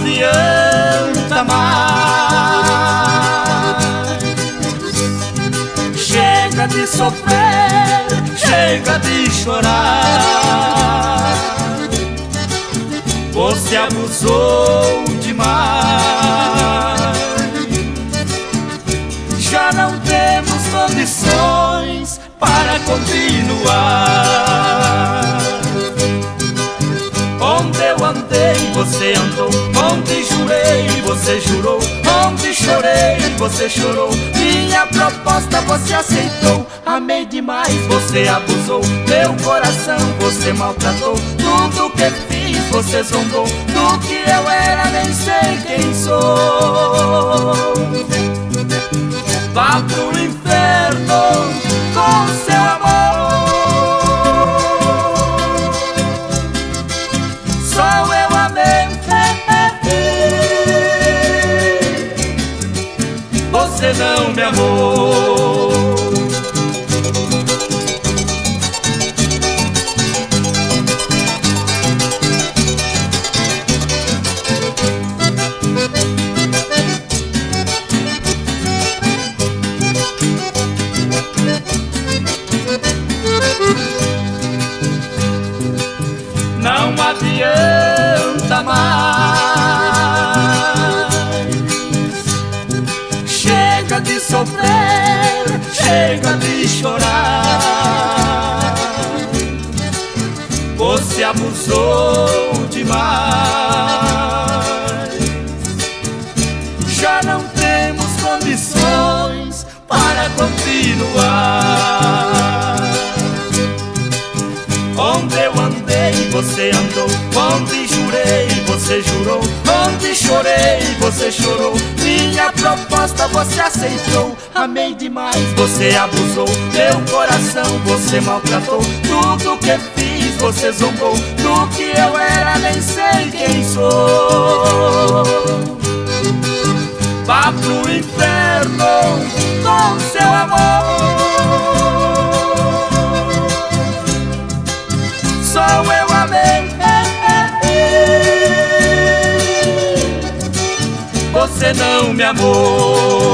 adianta mais. Chega de sofrer, chega de chorar. Você abusou demais. Já não temos condições para continuar. Onde eu andei, você andou. Onde jurei, você jurou. Onde chorei, você chorou. Minha proposta você aceitou. Amei demais, você abusou. Meu coração você maltratou. Tudo que fiz você zombou. Do que eu era nem sei quem sou. Vá pro inferno com seu amor. Só eu amei, você não me amou. Não adianta mais. Chega de sofrer, chega de chorar. Você abusou demais. Já não temos condições para continuar. Onde eu andei, você andou. Onde jurei, você jurou. Onde chorei, você chorou. Minha proposta você aceitou. Amei demais, você abusou. Meu coração você maltratou. Tudo que fiz você zombou. Do que eu era nem sei quem sou. Vá pro inferno com seu amor. Só eu amei, você não me amou.